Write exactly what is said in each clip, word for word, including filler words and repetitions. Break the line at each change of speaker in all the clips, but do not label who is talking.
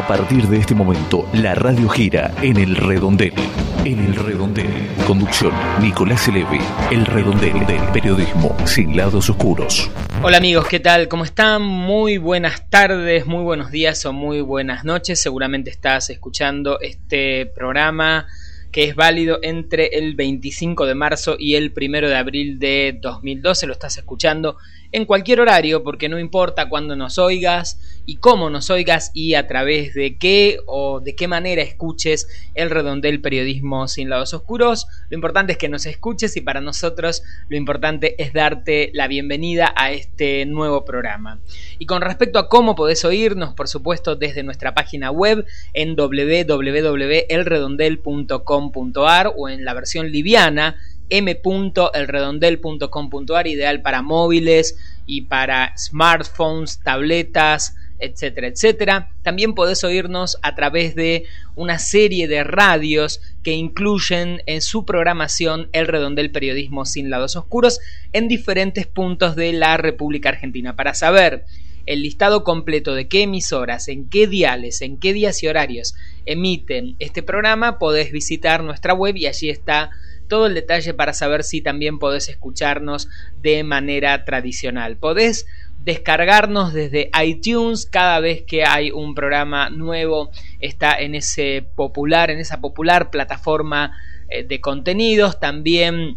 A partir de este momento, la radio gira en El Redondel. En El Redondel. Conducción, Nicolás Elevi. El Redondel del periodismo sin lados oscuros.
Hola amigos, ¿qué tal? ¿Cómo están? Muy buenas tardes, muy buenos días o muy buenas noches. Seguramente estás escuchando este programa que es válido entre el veinticinco de marzo y el primero de abril de dos mil doce. Lo estás escuchando en cualquier horario, porque no importa cuándo nos oigas y cómo nos oigas y a través de qué o de qué manera escuches El Redondel Periodismo Sin Lados Oscuros. Lo importante es que nos escuches y para nosotros lo importante es darte la bienvenida a este nuevo programa. Y con respecto a cómo podés oírnos, por supuesto, desde nuestra página web en doble u doble u doble u punto el redondel punto com punto a r o en la versión liviana m punto el redondel punto com punto a r, ideal para móviles y para smartphones, tabletas, etcétera, etcétera. También podés oírnos a través de una serie de radios que incluyen en su programación El Redondel Periodismo Sin Lados Oscuros en diferentes puntos de la República Argentina. Para saber el listado completo de qué emisoras, en qué diales, en qué días y horarios emiten este programa, podés visitar nuestra web y allí está todo el detalle para saber si también podés escucharnos de manera tradicional. Podés descargarnos desde iTunes cada vez que hay un programa nuevo. Está en ese popular, en esa popular plataforma eh, de contenidos. También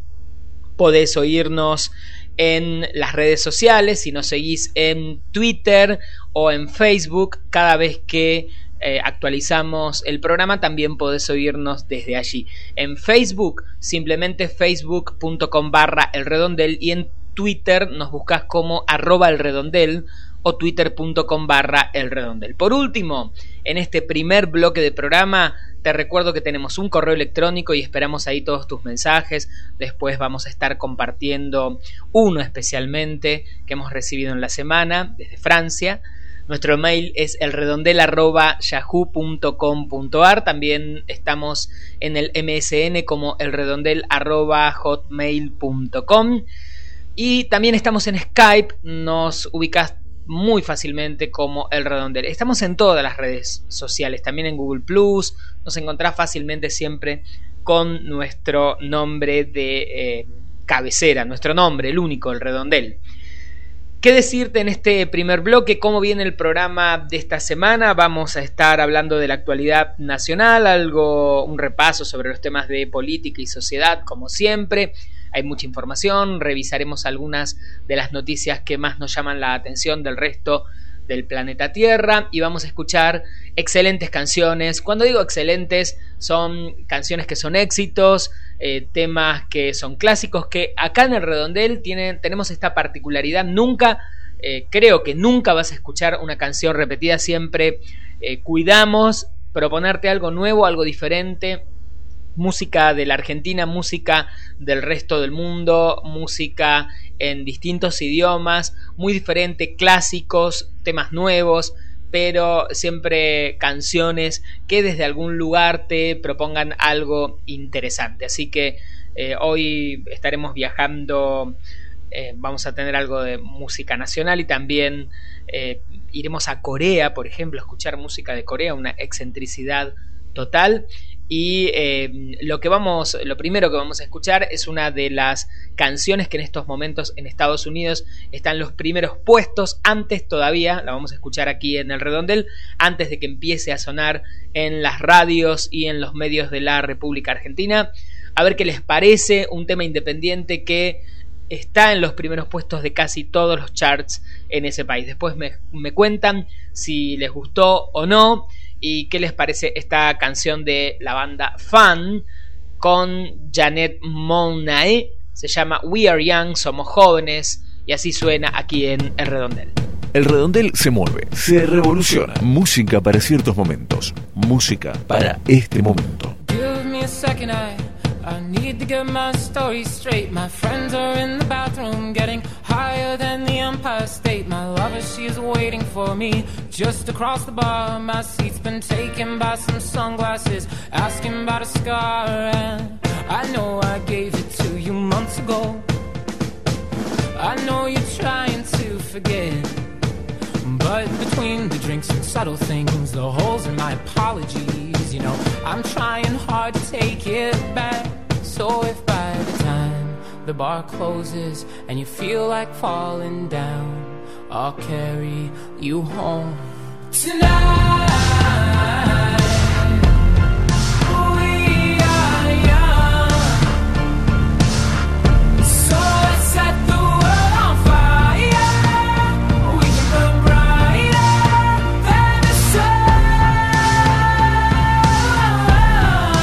podés oírnos en las redes sociales, si nos seguís en Twitter o en Facebook, cada vez que Eh, actualizamos el programa también podés oírnos desde allí. En Facebook, simplemente facebook punto com barra el redondel, y en Twitter nos buscas como arroba el redondel o twitter punto com barra el redondel. Por último, en este primer bloque de programa te recuerdo que tenemos un correo electrónico y esperamos ahí todos tus mensajes. Después vamos a estar compartiendo uno especialmente que hemos recibido en la semana desde Francia. Nuestro mail es elredondel arroba yahoo punto com punto a r. También estamos en el M S N como elredondel arroba hotmail punto com. Y también estamos en Skype. Nos ubicás muy fácilmente como El Redondel. Estamos en todas las redes sociales, también en Google Plus. Nos encontrás fácilmente siempre con nuestro nombre de eh, cabecera, nuestro nombre, el único, El Redondel. ¿Qué decirte en este primer bloque? ¿Cómo viene el programa de esta semana? Vamos a estar hablando de la actualidad nacional, algo, un repaso sobre los temas de política y sociedad, como siempre. Hay mucha información, revisaremos algunas de las noticias que más nos llaman la atención del resto del planeta Tierra y vamos a escuchar excelentes canciones. Cuando digo excelentes, son canciones que son éxitos, eh, temas que son clásicos, que acá en El Redondel tienen, tenemos esta particularidad. Nunca, eh, creo que nunca vas a escuchar una canción repetida, siempre eh, cuidamos proponerte algo nuevo, algo diferente. Música de la Argentina, música del resto del mundo, música en distintos idiomas, muy diferente, clásicos, temas nuevos, pero siempre canciones que desde algún lugar te propongan algo interesante. Así que eh, hoy estaremos viajando, eh, vamos a tener algo de música nacional y también eh, iremos a Corea, por ejemplo, a escuchar música de Corea, una excentricidad total. Y eh, lo que vamos, lo primero que vamos a escuchar es una de las canciones que en estos momentos en Estados Unidos está en los primeros puestos. Antes todavía, la vamos a escuchar aquí en El Redondel, antes de que empiece a sonar en las radios y en los medios de la República Argentina. A ver qué les parece, un tema independiente que está en los primeros puestos de casi todos los charts en ese país. Después me, me cuentan si les gustó o no. ¿Y qué les parece esta canción de la banda Fun con Janelle Monáe? Se llama We Are Young, Somos Jóvenes, y así suena aquí en El Redondel.
El Redondel se mueve, se revoluciona. Música para ciertos momentos, música para este momento.
Give me a second, I, I need to get my story straight. My friends are in the bathroom getting higher than the Empire State. My lover, she is waiting for me just across the bar. My seat's been taken by some sunglasses, asking about a scar. And I know I gave it to you months ago. I know you're trying to forget, but between the drinks and subtle things, the holes in my apologies. You know, I'm trying hard to take it back. So if by the time the bar closes and you feel like falling down, I'll carry you home tonight. We are young, so let's set the world on fire. We can burn brighter than the sun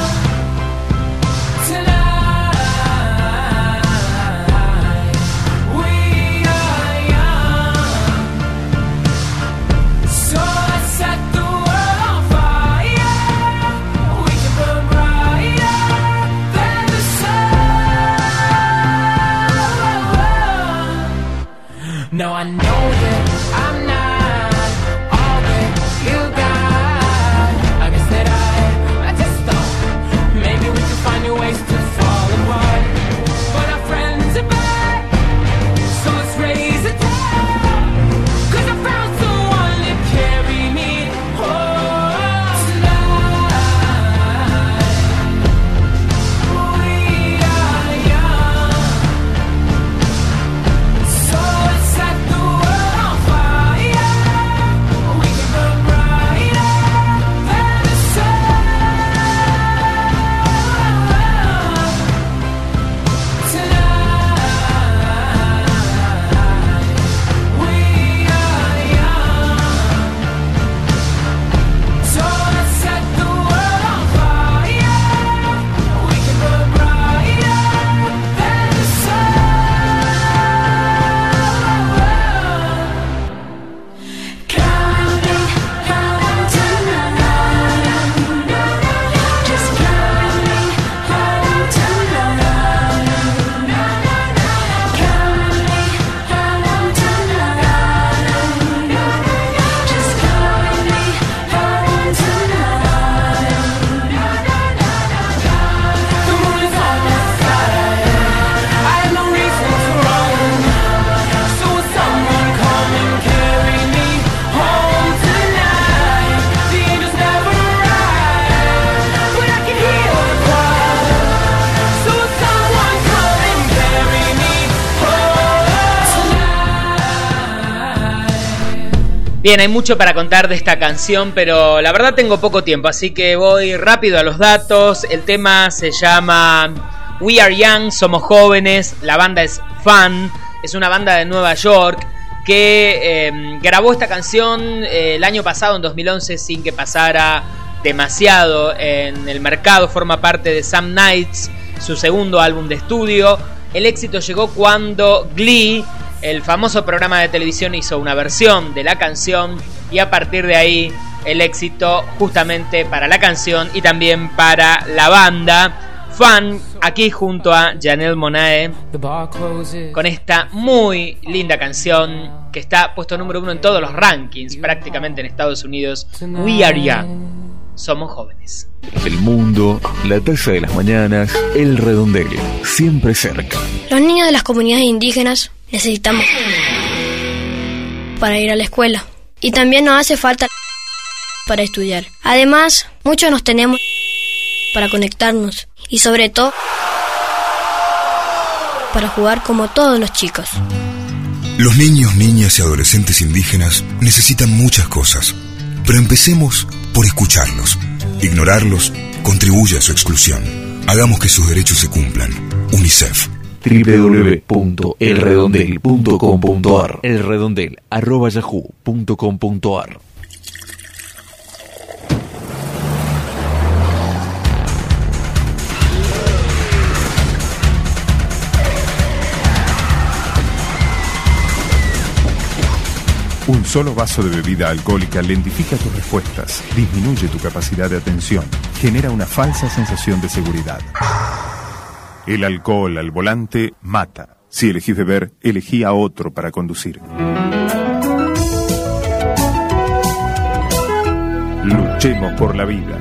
tonight. We are young, so let's set the world on fire. We can burn brighter than the sun. No, I know that I'm not all that you got. I guess that I, I just thought maybe we could find new ways to fall apart. But our friends are back, so let's raise a toast. 'Cause I found someone to carry me home tonight. We are young, so let's set the world on fire. We can burn brighter than the sun tonight. We are young, so let's set the world on fire. We can burn brighter than the sun. Counting, counting tonight. Just counting, counting tonight. Counting, counting tonight. Just counting, counting tonight. The moon is on my side. I have no reason to run. So will someone come and carry me home tonight? The angels never arrive, but I can hear the choir. So will someone come and carry me home tonight?
Bien, hay mucho para contar de esta canción, pero la verdad tengo poco tiempo, así que voy rápido a los datos. El tema se llama We Are Young, Somos Jóvenes. La banda es Fun, es una banda de Nueva York que eh, grabó esta canción eh, el año pasado, en dos mil once, sin que pasara demasiado en el mercado. Forma parte de Some Nights, su segundo álbum de estudio. El éxito llegó cuando Glee, el famoso programa de televisión, hizo una versión de la canción, y a partir de ahí el éxito justamente para la canción y también para la banda. Fun, aquí junto a Janelle Monáe,
The bar closes.
con esta muy linda canción que está puesto número uno en todos los rankings prácticamente en Estados Unidos. We Are Young, somos jóvenes.
El mundo, la taza de las mañanas, el redondel, siempre cerca.
Los niños de las comunidades indígenas necesitamos para ir a la escuela, y también nos hace falta para estudiar. Además, muchos nos tenemos para conectarnos y sobre todo para jugar como todos los chicos.
Los niños, niñas y adolescentes indígenas necesitan muchas cosas, pero empecemos por escucharlos. Ignorarlos contribuye a su exclusión. Hagamos que sus derechos se cumplan. UNICEF.
doble u doble u doble u punto el redondel punto com punto a r elredondel arroba yahoo punto com punto a r.
Un solo vaso de bebida alcohólica lentifica tus respuestas, disminuye tu capacidad de atención, genera una falsa sensación de seguridad. El alcohol al volante mata. Si elegís beber, elegí a otro para conducir. Luchemos por la vida.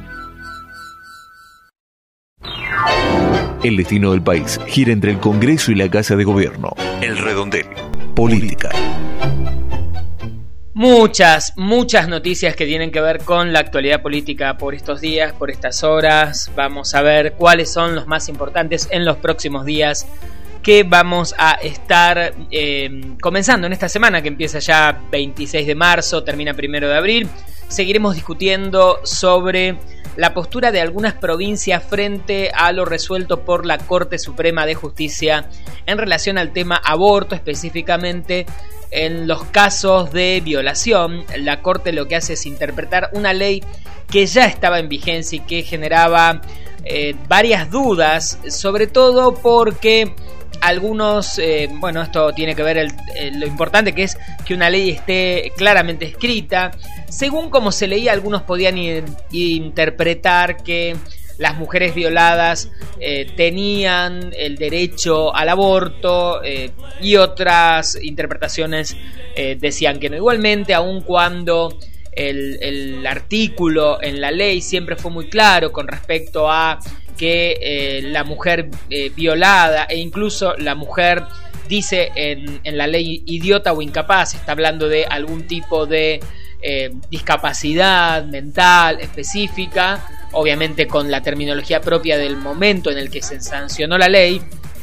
El destino del país gira entre el Congreso y la Casa de Gobierno. El redondel. Política.
Muchas, muchas noticias que tienen que ver con la actualidad política por estos días, por estas horas. Vamos a ver cuáles son los más importantes en los próximos días que vamos a estar eh, comenzando en esta semana, que empieza ya veintiséis de marzo, termina primero de abril. Seguiremos discutiendo sobre la postura de algunas provincias frente a lo resuelto por la Corte Suprema de Justicia en relación al tema aborto, específicamente en los casos de violación. La Corte lo que hace es interpretar una ley que ya estaba en vigencia y que generaba eh, varias dudas, sobre todo porque algunos, eh, bueno, esto tiene que ver el, el, lo importante que es que una ley esté claramente escrita. Según como se leía, algunos podían ir, interpretar que las mujeres violadas eh, tenían el derecho al aborto eh, y otras interpretaciones eh, decían que no. Igualmente, aun cuando el, el artículo en la ley siempre fue muy claro con respecto a que eh, la mujer eh, violada e incluso la mujer dice en, en la ley idiota o incapaz, está hablando de algún tipo de eh, discapacidad mental específica, obviamente con la terminología propia del momento en el que se sancionó la ley.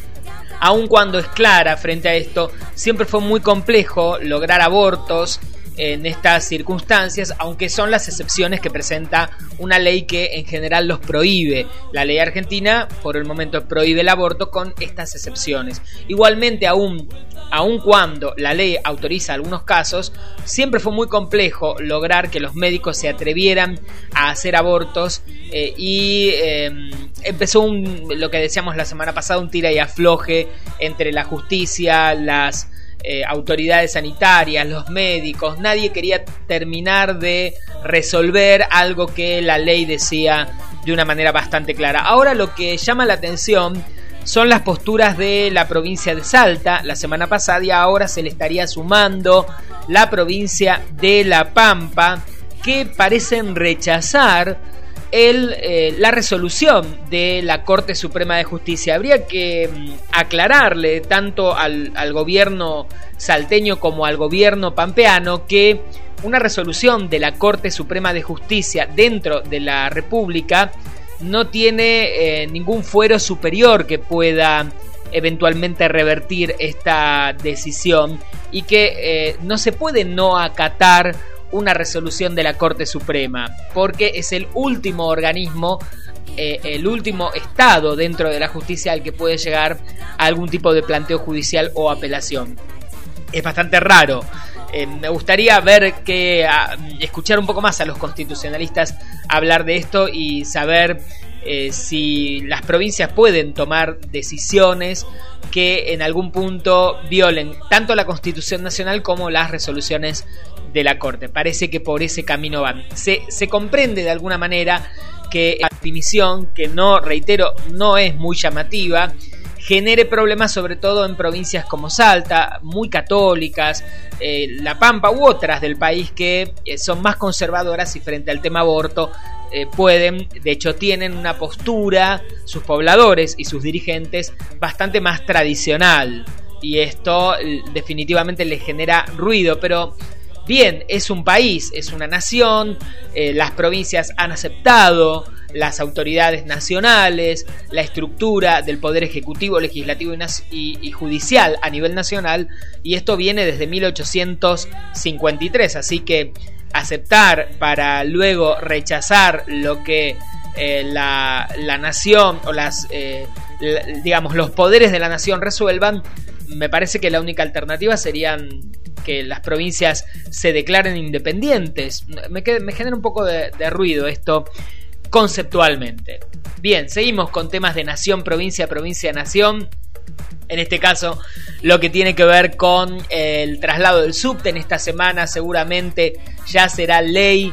Aun cuando es clara frente a esto, siempre fue muy complejo lograr abortos en estas circunstancias, aunque son las excepciones que presenta una ley que en general los prohíbe. La ley argentina por el momento prohíbe el aborto con estas excepciones. Igualmente, aún, aun cuando la ley autoriza algunos casos, siempre fue muy complejo lograr que los médicos se atrevieran a hacer abortos eh, y eh, empezó un, lo que decíamos la semana pasada, un tira y afloje entre la justicia, las Eh, autoridades sanitarias, los médicos. Nadie quería terminar de resolver algo que la ley decía de una manera bastante clara. Ahora lo que llama la atención son las posturas de la provincia de Salta la semana pasada, y ahora se le estaría sumando la provincia de La Pampa, que parecen rechazar El, eh, la resolución de la Corte Suprema de Justicia. Habría que mm, aclararle tanto al, al gobierno salteño como al gobierno pampeano que una resolución de la Corte Suprema de Justicia dentro de la República no tiene eh, ningún fuero superior que pueda eventualmente revertir esta decisión, y que eh, no se puede no acatar una resolución de la Corte Suprema, porque es el último organismo, eh, el último estado dentro de la justicia al que puede llegar a algún tipo de planteo judicial o apelación. Es bastante raro. Eh, me gustaría ver que a, escuchar un poco más a los constitucionalistas hablar de esto y saber eh, si las provincias pueden tomar decisiones que en algún punto violen tanto la Constitución Nacional como las resoluciones de la Corte. Parece que por ese camino van. Se, se comprende de alguna manera que la definición, que no, reitero, no es muy llamativa, genere problemas sobre todo en provincias como Salta, muy católicas, eh, La Pampa u otras del país que eh, son más conservadoras y frente al tema aborto eh, pueden, de hecho tienen una postura, sus pobladores y sus dirigentes, bastante más tradicional, y esto eh, definitivamente les genera ruido. Pero bien, es un país, es una nación, eh, las provincias han aceptado las autoridades nacionales, la estructura del poder ejecutivo, legislativo y, y, y judicial a nivel nacional, y esto viene desde mil ochocientos cincuenta y tres, así que aceptar para luego rechazar lo que eh, la, la nación o las eh, la, digamos los poderes de la nación resuelvan, me parece que la única alternativa serían que las provincias se declaren independientes. Me, me genera un poco de, de ruido esto conceptualmente. Bien, seguimos con temas de nación, provincia, provincia, nación. En este caso, lo que tiene que ver con el traslado del subte. En esta semana seguramente ya será ley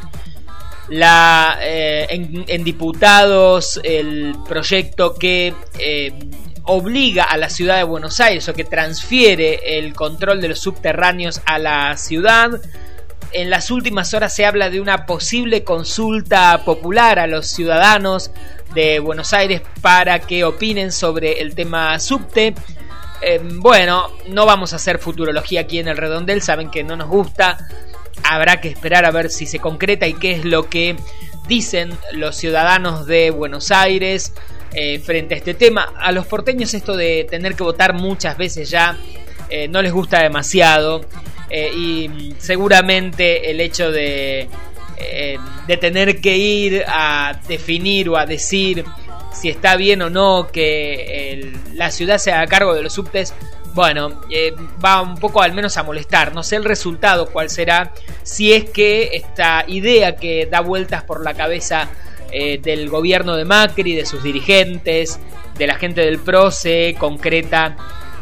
la eh, en, en diputados el proyecto que eh, obliga a la ciudad de Buenos Aires, o que transfiere el control de los subterráneos a la ciudad. En las últimas horas se habla de una posible consulta popular a los ciudadanos de Buenos Aires para que opinen sobre el tema subte. Eh, bueno, no vamos a hacer futurología aquí en el Redondel, saben que no nos gusta habrá que esperar a ver si se concreta y qué es lo que dicen los ciudadanos de Buenos Aires eh, frente a este tema. A los porteños esto de tener que votar muchas veces ya eh, no les gusta demasiado, eh, y seguramente el hecho de, eh, de tener que ir a definir o a decir si está bien o no que el, la ciudad se haga cargo de los subtes, bueno, eh, va un poco al menos a molestar. No sé el resultado cuál será, si es que esta idea que da vueltas por la cabeza eh, del gobierno de Macri, de sus dirigentes, de la gente del P R O, se concreta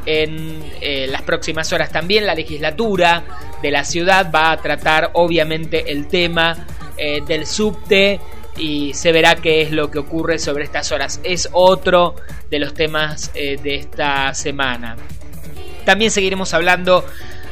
en eh, las próximas horas. También la legislatura de la ciudad va a tratar obviamente el tema eh, del subte, y se verá qué es lo que ocurre sobre estas horas. Es otro de los temas eh, de esta semana. También seguiremos hablando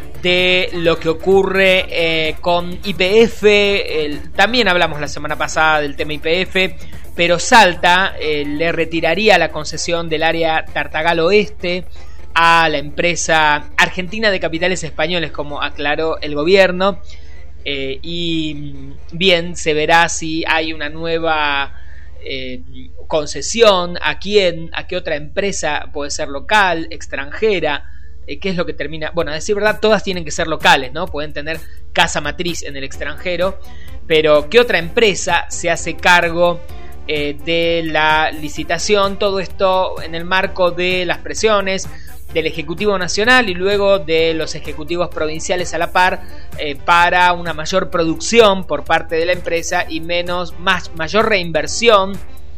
de lo que ocurre eh, con Y P F. El, también hablamos la semana pasada del tema Y P F, pero Salta eh, le retiraría la concesión del área Tartagal Oeste a la empresa Argentina de Capitales Españoles, como aclaró el gobierno. Eh, y bien, se verá si hay una nueva eh, concesión, a quién, a qué otra empresa, puede ser local, extranjera, eh, qué es lo que termina. Bueno, a decir verdad, todas tienen que ser locales, ¿no? Pueden tener casa matriz en el extranjero, pero qué otra empresa se hace cargo eh, de la licitación. Todo esto en el marco de las presiones del Ejecutivo Nacional y luego de los ejecutivos provinciales a la par, eh, para una mayor producción por parte de la empresa y menos, más, mayor reinversión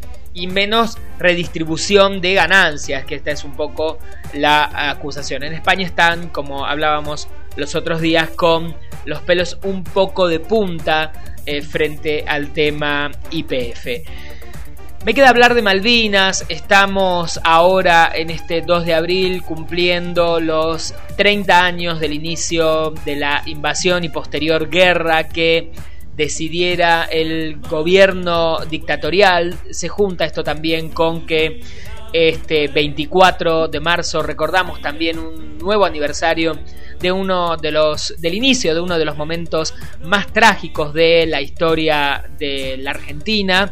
y menos redistribución de ganancias, que esta es un poco la acusación. En España están, como hablábamos los otros días, con los pelos un poco de punta eh, frente al tema Y P F. Me queda hablar de Malvinas. Estamos ahora en este dos de abril cumpliendo los treinta años del inicio de la invasión y posterior guerra que decidiera el gobierno dictatorial. Se junta esto también con que este veinticuatro de marzo recordamos también un nuevo aniversario de uno de los del inicio de uno de los momentos más trágicos de la historia de la Argentina.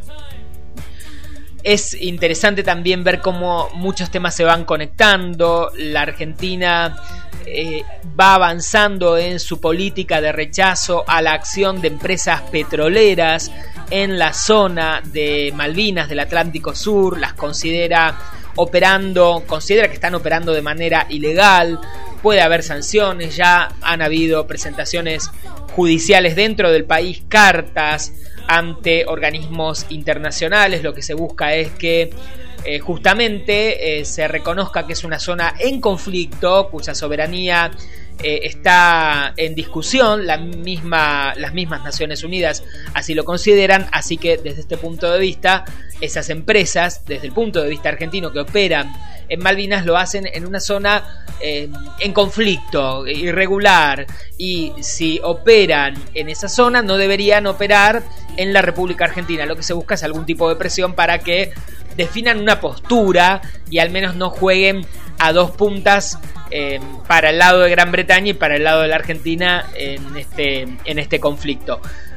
Es interesante también ver cómo muchos temas se van conectando. La Argentina eh, va avanzando en su política de rechazo a la acción de empresas petroleras en la zona de Malvinas, del Atlántico Sur. Las considera operando, considera que están operando de manera ilegal. Puede haber sanciones, ya han habido presentaciones judiciales dentro del país, cartas ante organismos internacionales. Lo que se busca es que eh, justamente eh, se reconozca que es una zona en conflicto, cuya soberanía eh, está en discusión. La misma, las mismas Naciones Unidas así lo consideran, así que desde este punto de vista, esas empresas, desde el punto de vista argentino, que operan en Malvinas, lo hacen en una zona eh, en conflicto, irregular, y si operan en esa zona no deberían operar en la República Argentina. Lo que se busca es algún tipo de presión para que definan una postura y al menos no jueguen a dos puntas eh, para el lado de Gran Bretaña y para el lado de la Argentina en este, en este conflicto.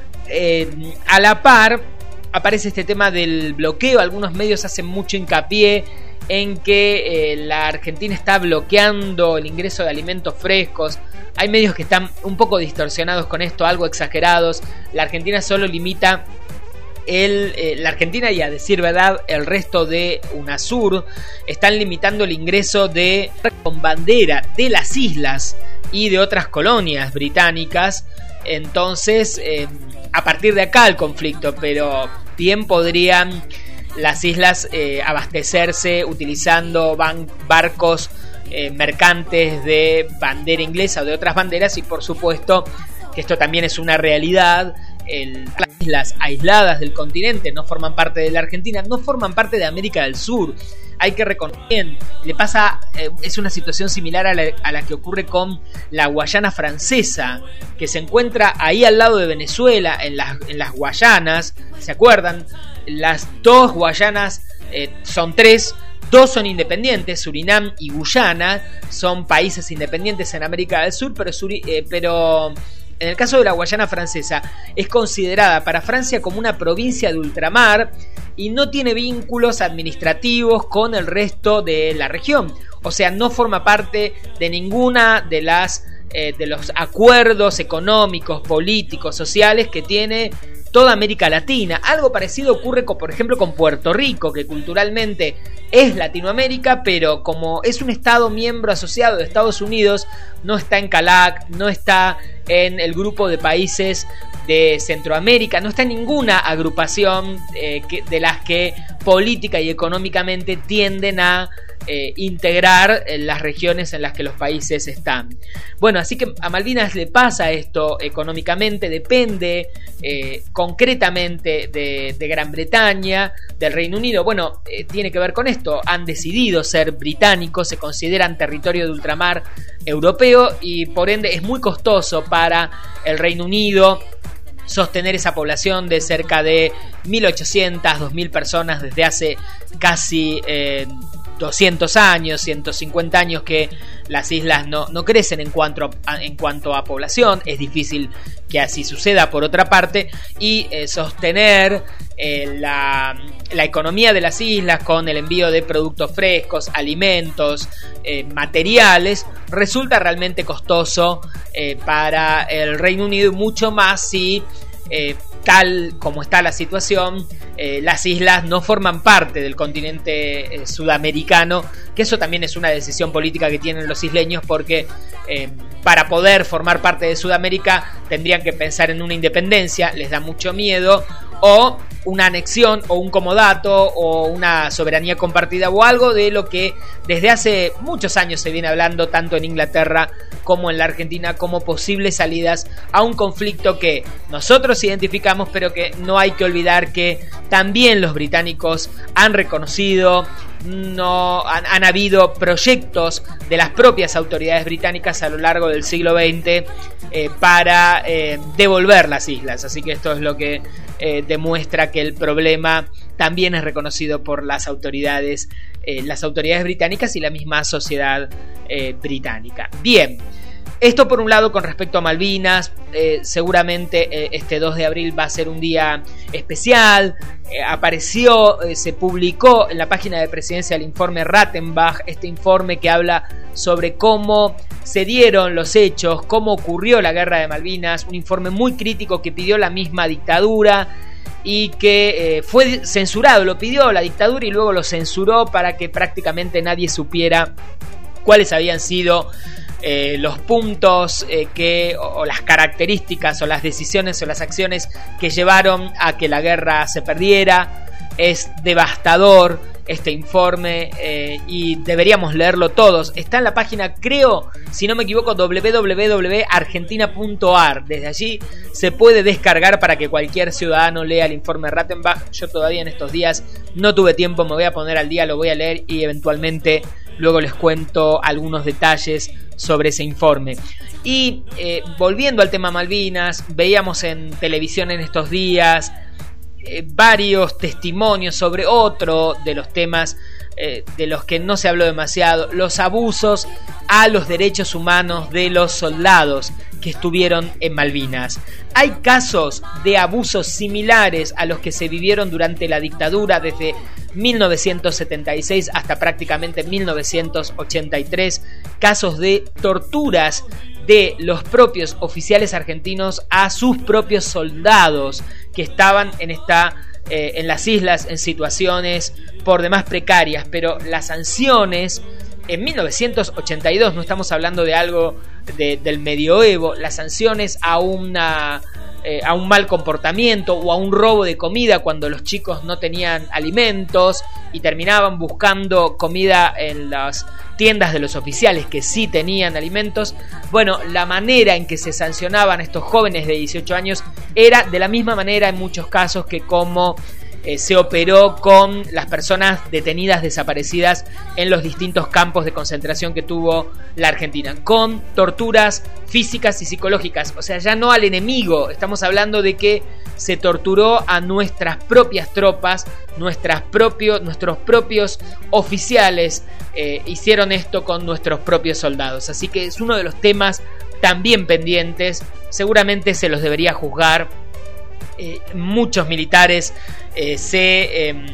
Eh, a la par aparece este tema del bloqueo. Algunos medios hacen mucho hincapié en que eh, la Argentina está bloqueando el ingreso de alimentos frescos. Hay medios que están un poco distorsionados con esto, algo exagerados. La Argentina solo limita el, eh, la Argentina y, a decir verdad, el resto de UNASUR están limitando el ingreso de con bandera de las islas y de otras colonias británicas. Entonces, eh, a partir de acá el conflicto, pero bien podrían las islas eh, abastecerse utilizando ban- barcos eh, mercantes de bandera inglesa o de otras banderas, y por supuesto que esto también es una realidad. El, las islas aisladas del continente no forman parte de la Argentina, no forman parte de América del Sur. Hay que reconocer, le pasa, eh, es una situación similar a la, a la que ocurre con la Guayana Francesa, que se encuentra ahí al lado de Venezuela, en las, en las Guayanas. ¿Se acuerdan? Las dos Guayanas, eh, son tres, dos son independientes. Surinam y Guyana son países independientes en América del Sur, pero, Suri, eh, pero En el caso de la Guayana Francesa, es considerada para Francia como una provincia de ultramar y no tiene vínculos administrativos con el resto de la región. O sea, no forma parte de ninguna de las eh, de los acuerdos económicos, políticos, sociales que tiene toda América Latina. Algo parecido ocurre, con, por ejemplo, con Puerto Rico, que culturalmente es Latinoamérica, pero como es un estado miembro asociado de Estados Unidos, no está en CALAC, no está en el grupo de países de Centroamérica, no está en ninguna agrupación eh, que, de las que política y económicamente tienden a eh, integrar en las regiones en las que los países están. Bueno, así que a Malvinas le pasa esto económicamente, depende eh, concretamente de, de Gran Bretaña, del Reino Unido. Bueno, eh, tiene que ver con esto, han decidido ser británicos, se consideran territorio de ultramar europeo y por ende es muy costoso para el Reino Unido sostener esa población de cerca de mil ochocientas, dos mil personas desde hace casi eh, doscientos años, ciento cincuenta años que las islas no, no crecen en cuanto a, en cuanto a población. Es difícil que así suceda por otra parte y eh, sostener eh, la, la economía de las islas con el envío de productos frescos, alimentos, eh, materiales, resulta realmente costoso eh, para el Reino Unido y mucho más si eh, tal como está la situación, eh, las islas no forman parte del continente eh, sudamericano, que eso también es una decisión política que tienen los isleños porque eh, para poder formar parte de Sudamérica tendrían que pensar en una independencia, les da mucho miedo, o una anexión o un comodato o una soberanía compartida o algo de lo que desde hace muchos años se viene hablando tanto en Inglaterra como en la Argentina como posibles salidas a un conflicto que nosotros identificamos, pero que no hay que olvidar que también los británicos han reconocido. No han, han habido proyectos de las propias autoridades británicas a lo largo del siglo veinte eh, para eh, devolver las islas, así que esto es lo que eh, demuestra que el problema también es reconocido por las autoridades eh, las autoridades británicas y la misma sociedad eh, británica. Bien, esto por un lado con respecto a Malvinas. eh, seguramente eh, este dos de abril va a ser un día especial. Eh, apareció, eh, se publicó en la página de Presidencia el informe Rattenbach, este informe que habla sobre cómo se dieron los hechos, cómo ocurrió la guerra de Malvinas, un informe muy crítico que pidió la misma dictadura y que eh, fue censurado, lo pidió la dictadura y luego lo censuró para que prácticamente nadie supiera cuáles habían sido Eh, los puntos eh, que o, o las características o las decisiones o las acciones que llevaron a que la guerra se perdiera. Es devastador este informe eh, y deberíamos leerlo todos. Está en la página, creo, si no me equivoco, doble u doble u doble u punto argentina punto a r. Desde allí se puede descargar para que cualquier ciudadano lea el informe Rattenbach. Yo todavía en estos días no tuve tiempo, me voy a poner al día, lo voy a leer y eventualmente luego les cuento algunos detalles sobre ese informe. Y eh, volviendo al tema Malvinas, veíamos en televisión en estos días eh, varios testimonios sobre otro de los temas eh, de los que no se habló demasiado, los abusos a los derechos humanos de los soldados que estuvieron en Malvinas. Hay casos de abusos similares a los que se vivieron durante la dictadura desde mil novecientos setenta y seis hasta prácticamente mil novecientos ochenta y tres, casos de torturas de los propios oficiales argentinos a sus propios soldados que estaban en esta eh, en las islas en situaciones por demás precarias, pero las sanciones en mil novecientos ochenta y dos, no estamos hablando de algo de, del medioevo, las sanciones a una eh, a un mal comportamiento o a un robo de comida cuando los chicos no tenían alimentos y terminaban buscando comida en las tiendas de los oficiales que sí tenían alimentos. Bueno, la manera en que se sancionaban a estos jóvenes de dieciocho años era de la misma manera en muchos casos que como Eh, se operó con las personas detenidas desaparecidas en los distintos campos de concentración que tuvo la Argentina, con torturas físicas y psicológicas. O sea, ya no al enemigo, estamos hablando de que se torturó a nuestras propias tropas, nuestras propios, nuestros propios oficiales eh, hicieron esto con nuestros propios soldados. Así que es uno de los temas también pendientes. Seguramente se los debería juzgar. Eh, muchos militares eh, se eh,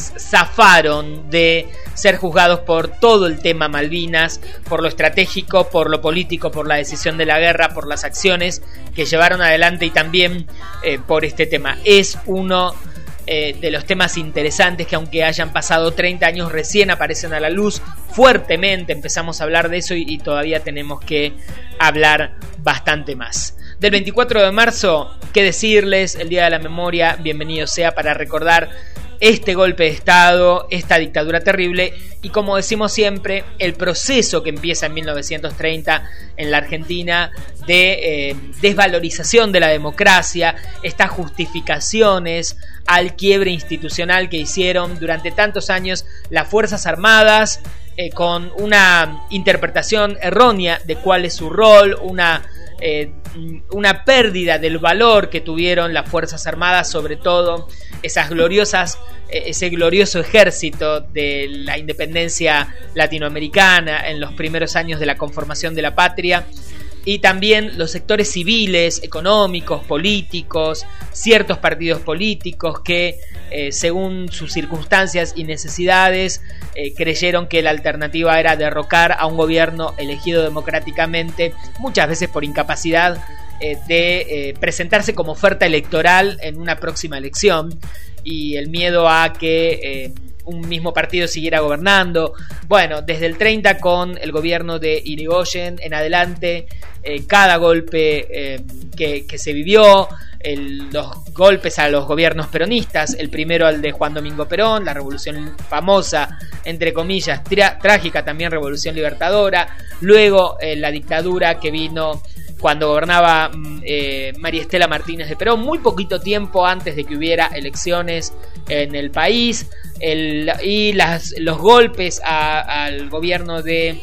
zafaron de ser juzgados por todo el tema Malvinas, por lo estratégico, por lo político, por la decisión de la guerra, por las acciones que llevaron adelante y también eh, por este tema. Es uno eh, de los temas interesantes que, aunque hayan pasado treinta años, recién aparecen a la luz fuertemente. Empezamos a hablar de eso y, y todavía tenemos que hablar bastante más. Del veinticuatro de marzo, ¿qué decirles? El Día de la Memoria, bienvenido sea, para recordar este golpe de Estado, esta dictadura terrible y, como decimos siempre, el proceso que empieza en mil novecientos treinta en la Argentina de eh, desvalorización de la democracia, estas justificaciones al quiebre institucional que hicieron durante tantos años las Fuerzas Armadas, eh, con una interpretación errónea de cuál es su rol, una... Eh, una pérdida del valor que tuvieron las Fuerzas Armadas, sobre todo esas gloriosas, eh, ese glorioso ejército de la independencia latinoamericana en los primeros años de la conformación de la patria, y también los sectores civiles, económicos, políticos, ciertos partidos políticos que eh, según sus circunstancias y necesidades eh, creyeron que la alternativa era derrocar a un gobierno elegido democráticamente, muchas veces por incapacidad eh, de eh, presentarse como oferta electoral en una próxima elección, y el miedo a que eh, un mismo partido siguiera gobernando. Bueno, desde el treinta, con el gobierno de Irigoyen en adelante, eh, cada golpe eh, que, que se vivió, el, los golpes a los gobiernos peronistas, el primero al de Juan Domingo Perón, la revolución famosa, entre comillas, tra- trágica también, revolución libertadora, luego eh, la dictadura que vino cuando gobernaba eh, María Estela Martínez de Perón, muy poquito tiempo antes de que hubiera elecciones en el país, el, y las, los golpes a, al gobierno de,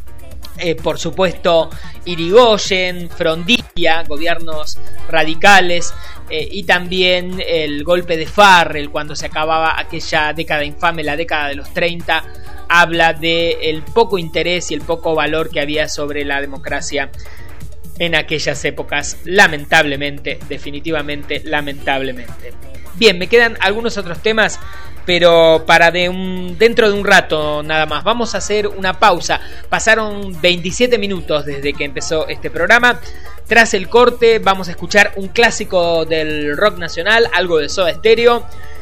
eh, por supuesto, Irigoyen, Frondilla, gobiernos radicales, eh, y también el golpe de Farrell cuando se acababa aquella década infame, la década de los treinta, habla del poco interés y el poco valor que había sobre la democracia en aquellas épocas, lamentablemente, definitivamente lamentablemente. Bien, me quedan algunos otros temas, pero para de un, dentro de un rato nada más. Vamos a hacer una pausa. Pasaron veintisiete minutos desde que empezó este programa. Tras el corte vamos a escuchar un clásico del rock nacional, algo de Soda Stereo,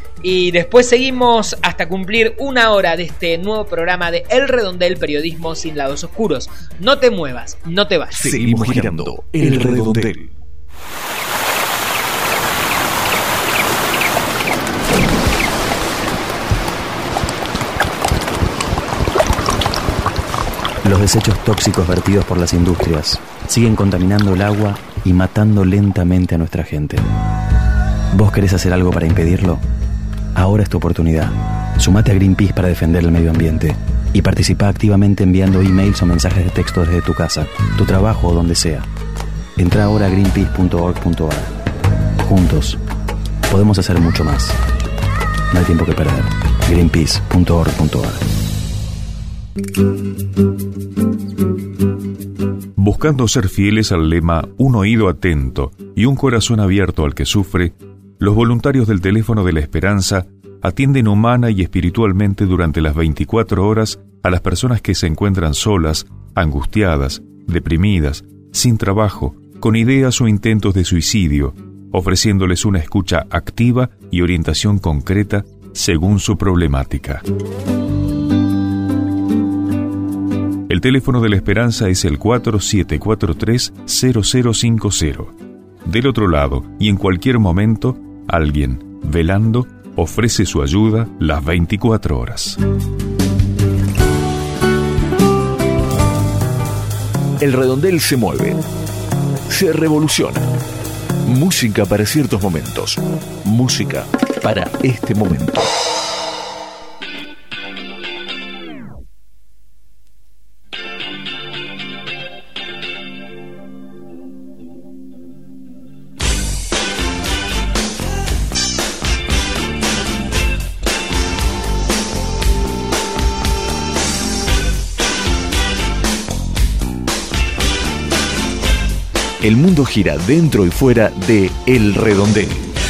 y después seguimos hasta cumplir una hora de este nuevo programa de El Redondel, periodismo sin lados oscuros. No te muevas, no te vayas.
Seguimos girando El Redondel.
Los desechos tóxicos vertidos por las industrias siguen contaminando el agua y matando lentamente a nuestra gente. ¿Vos querés hacer algo para impedirlo? Ahora es tu oportunidad. Sumate a Greenpeace para defender el medio ambiente y participa activamente enviando emails o mensajes de texto desde tu casa, tu trabajo o donde sea. Entra ahora a greenpeace punto org punto a r. Juntos podemos hacer mucho más. No hay tiempo que perder. greenpeace punto org punto a r.
Buscando ser fieles al lema "un oído atento y un corazón abierto al que sufre", los voluntarios del Teléfono de la Esperanza atienden humana y espiritualmente durante las veinticuatro horas a las personas que se encuentran solas, angustiadas, deprimidas, sin trabajo, con ideas o intentos de suicidio, ofreciéndoles una escucha activa y orientación concreta según su problemática. El Teléfono de la Esperanza es el cuatro siete cuatro tres cero cero cinco cero. Del otro lado, y en cualquier momento, alguien, velando, ofrece su ayuda las veinticuatro horas.
El Redondel se mueve, se revoluciona. Música para ciertos momentos. Música para este momento. El mundo gira dentro y fuera de El Redondel.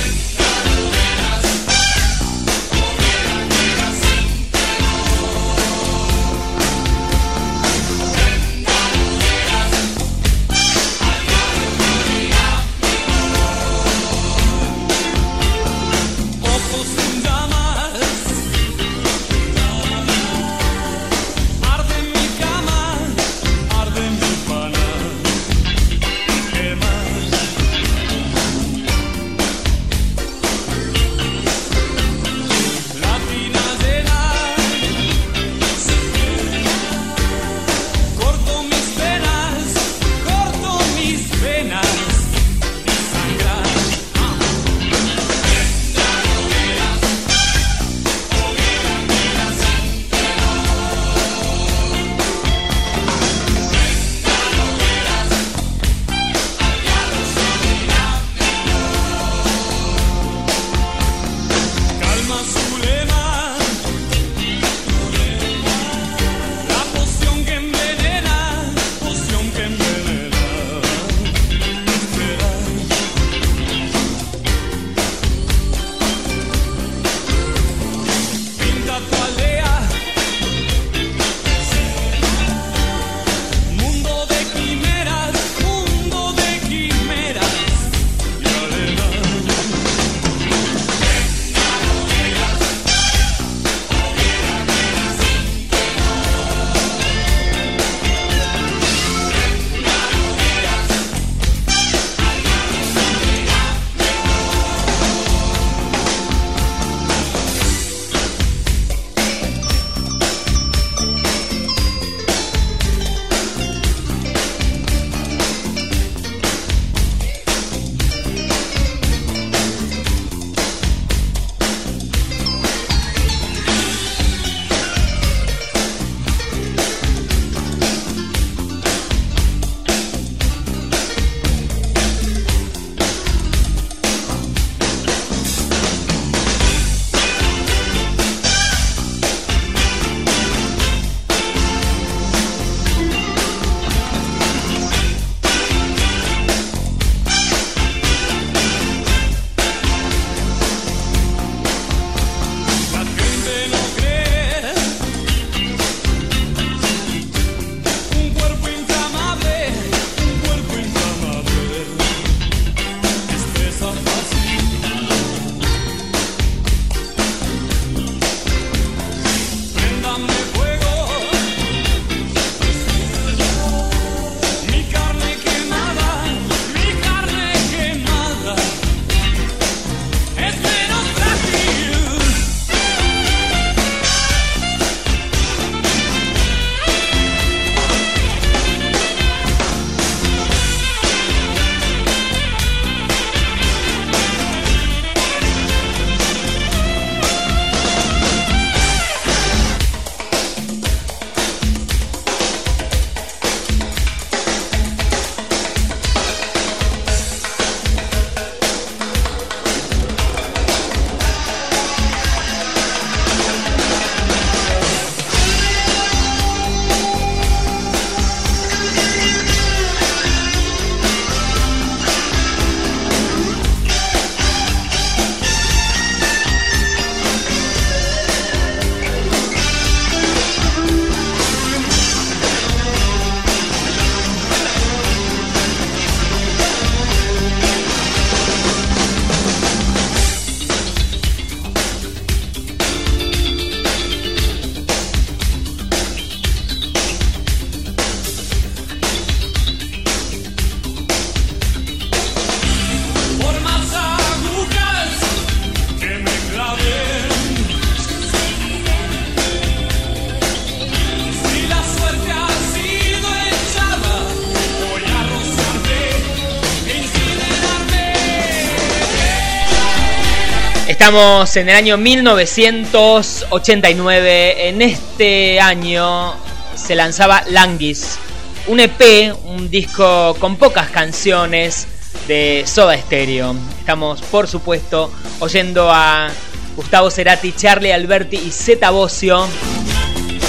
Estamos en el año mil novecientos ochenta y nueve. En este año se lanzaba Languis, un E P, un disco con pocas canciones de Soda Stereo. Estamos, por supuesto, oyendo a Gustavo Cerati, Charlie Alberti y Zeta Bosio.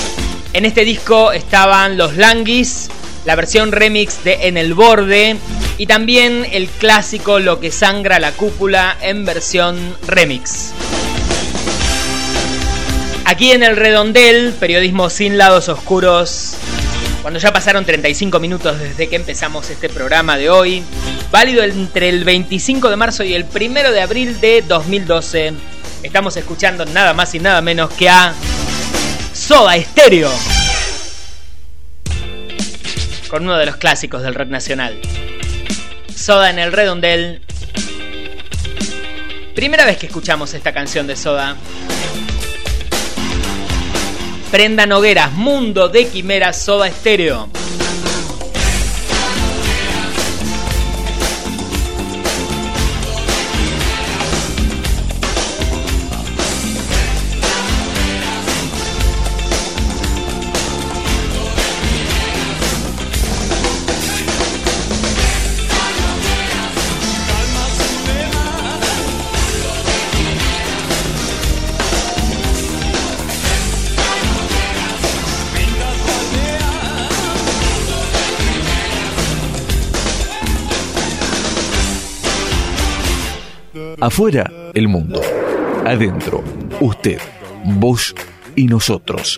En este disco estaban los Languis, la versión remix de En el Borde Y también el clásico Lo que sangra la cúpula en versión remix. Aquí en El Redondel, periodismo sin lados oscuros, cuando ya pasaron treinta y cinco minutos desde que empezamos este programa de hoy, válido entre el veinticinco de marzo y el primero de abril de dos mil doce, estamos escuchando nada más y nada menos que a Soda Stereo, con uno de los clásicos del rock nacional. Soda en El Redondel. Primera vez que escuchamos esta canción de Soda. Prendan hogueras, mundo de quimeras, Soda Stereo.
Afuera, el mundo. Adentro, usted, vos y nosotros.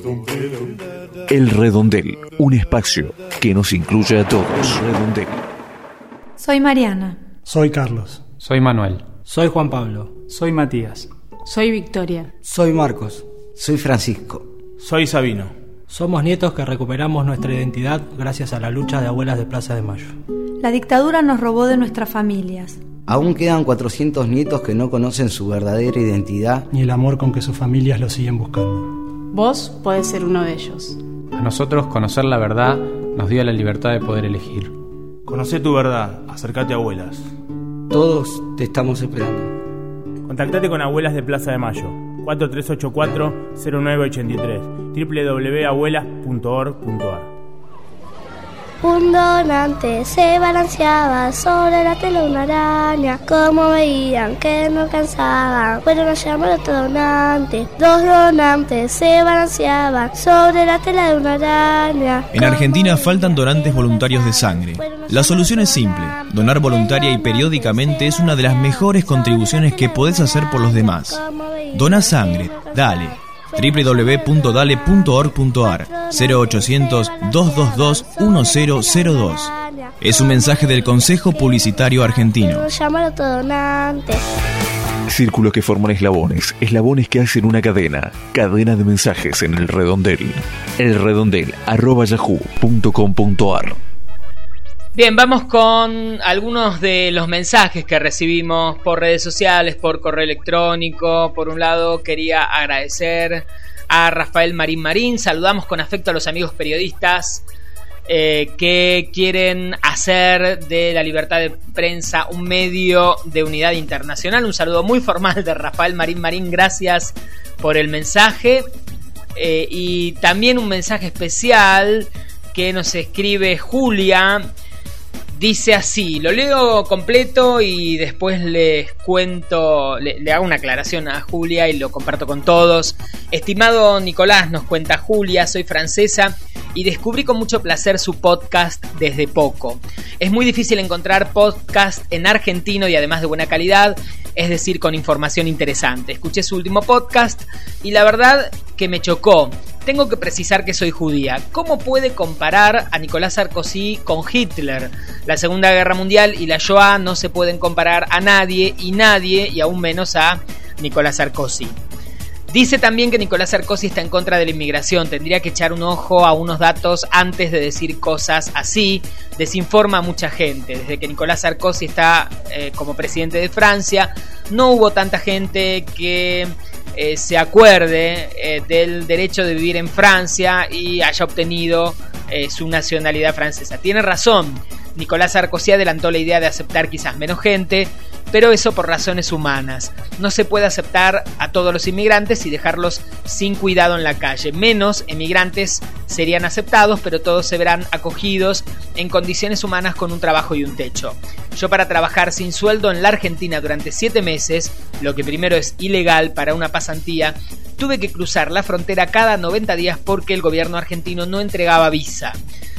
El Redondel, un espacio que nos incluye a todos. Redondel.
Soy Mariana.
Soy Carlos.
Soy Manuel.
Soy Juan Pablo.
Soy Matías.
Soy Victoria.
Soy Marcos. Soy Francisco.
Soy Sabino.
Somos nietos que recuperamos nuestra identidad gracias a la lucha de abuelas de Plaza de Mayo.
La dictadura nos robó de nuestras familias.
Aún quedan cuatrocientos nietos que no conocen su verdadera identidad
ni el amor con que sus familias lo siguen buscando.
Vos podés ser uno de ellos.
A nosotros conocer la verdad nos dio la libertad de poder elegir.
Conocé tu verdad, acércate a Abuelas.
Todos te estamos esperando.
Contactate con Abuelas de Plaza de Mayo, cuatro tres ocho cuatro, cero nueve ocho tres, doble u doble u doble u punto abuelas punto org punto a r.
Un donante se balanceaba sobre la tela de una araña. Como veían que no alcanzaban, fueron a llamar a otro donante. Dos donantes se balanceaban sobre la tela de una araña.
En Argentina faltan donantes voluntarios de sangre. La solución es simple. Donar voluntaria y periódicamente es una de las mejores contribuciones que podés hacer por los demás. Dona sangre, dale. doble u doble u doble u punto dale punto org punto a r cero ochocientos, dos dos dos, uno cero cero dos. Es un mensaje del Consejo Publicitario Argentino.
Círculos que forman eslabones, eslabones que hacen una cadena, cadena de mensajes en El Redondel. El Redondel arroba yahoo punto com punto a r.
Bien, vamos con algunos de los mensajes que recibimos por redes sociales, por correo electrónico. Por un lado, quería agradecer a Rafael Marín Marín. Saludamos con afecto a los amigos periodistas eh, que quieren hacer de la libertad de prensa un medio de unidad internacional. Un saludo muy formal de Rafael Marín Marín. Gracias por el mensaje. Eh, y también un mensaje especial que nos escribe Julia. Dice así, lo leo completo y después les cuento, le, le hago una aclaración a Julia y lo comparto con todos. Estimado Nicolás, nos cuenta Julia, soy francesa y descubrí con mucho placer su podcast desde poco. Es muy difícil encontrar podcast en argentino y además de buena calidad, es decir, con información interesante. Escuché su último podcast y la verdad que me chocó. Tengo que precisar que soy judía. ¿Cómo puede comparar a Nicolás Sarkozy con Hitler? La Segunda Guerra Mundial y la Shoah no se pueden comparar a nadie y nadie, y aún menos a Nicolás Sarkozy. Dice también que Nicolás Sarkozy está en contra de la inmigración. Tendría que echar un ojo a unos datos antes de decir cosas así. Desinforma a mucha gente. Desde que Nicolás Sarkozy está eh, como presidente de Francia, no hubo tanta gente que eh, se acuerde eh, del derecho de vivir en Francia y haya obtenido eh, su nacionalidad francesa. Tiene razón. Nicolás Sarkozy adelantó la idea de aceptar quizás menos gente, pero eso por razones humanas. No se puede aceptar a todos los inmigrantes y dejarlos sin cuidado en la calle. Menos emigrantes serían aceptados, pero todos se verán acogidos en condiciones humanas con un trabajo y un techo. Yo, para trabajar sin sueldo en la Argentina durante siete meses, lo que primero es ilegal para una pasantía, tuve que cruzar la frontera cada noventa días porque el gobierno argentino no entregaba visa.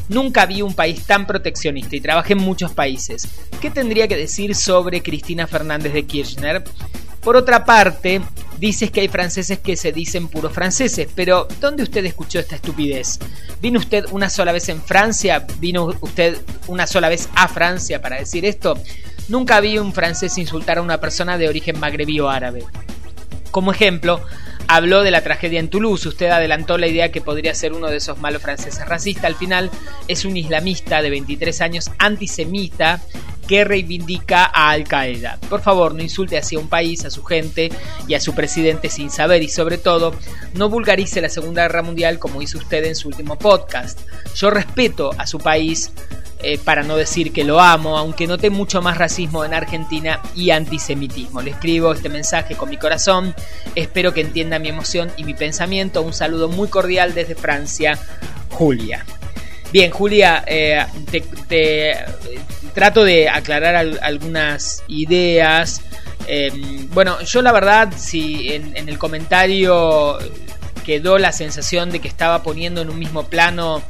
Nunca vi un país tan proteccionista y trabajé en muchos países. ¿Qué tendría que decir sobre Cristina Fernández de Kirchner? Por otra parte, dices que hay franceses que se dicen puros franceses, pero ¿dónde usted escuchó esta estupidez? ¿Vino usted una sola vez en Francia? ¿Vino usted una sola vez a Francia para decir esto? Nunca vi un francés insultar a una persona de origen magrebí o árabe. Como ejemplo, habló de la tragedia en Toulouse. Usted adelantó la idea que podría ser uno de esos malos franceses racistas. Al final es un islamista de veintitrés años, antisemita, que reivindica a Al Qaeda. Por favor, no insulte así a un país, a su gente y a su presidente sin saber, y sobre todo, no vulgarice la Segunda Guerra Mundial como hizo usted en su último podcast. Yo respeto a su país, eh, para no decir que lo amo, aunque noté mucho más racismo en Argentina y antisemitismo. Le escribo este mensaje con mi corazón, espero que entienda mi emoción y mi pensamiento. Un saludo muy cordial desde Francia, Julia. Bien, Julia, eh, te, te trato de aclarar al, algunas ideas. Eh, bueno, yo la verdad, si en, en el comentario quedó la sensación de que estaba poniendo en un mismo plano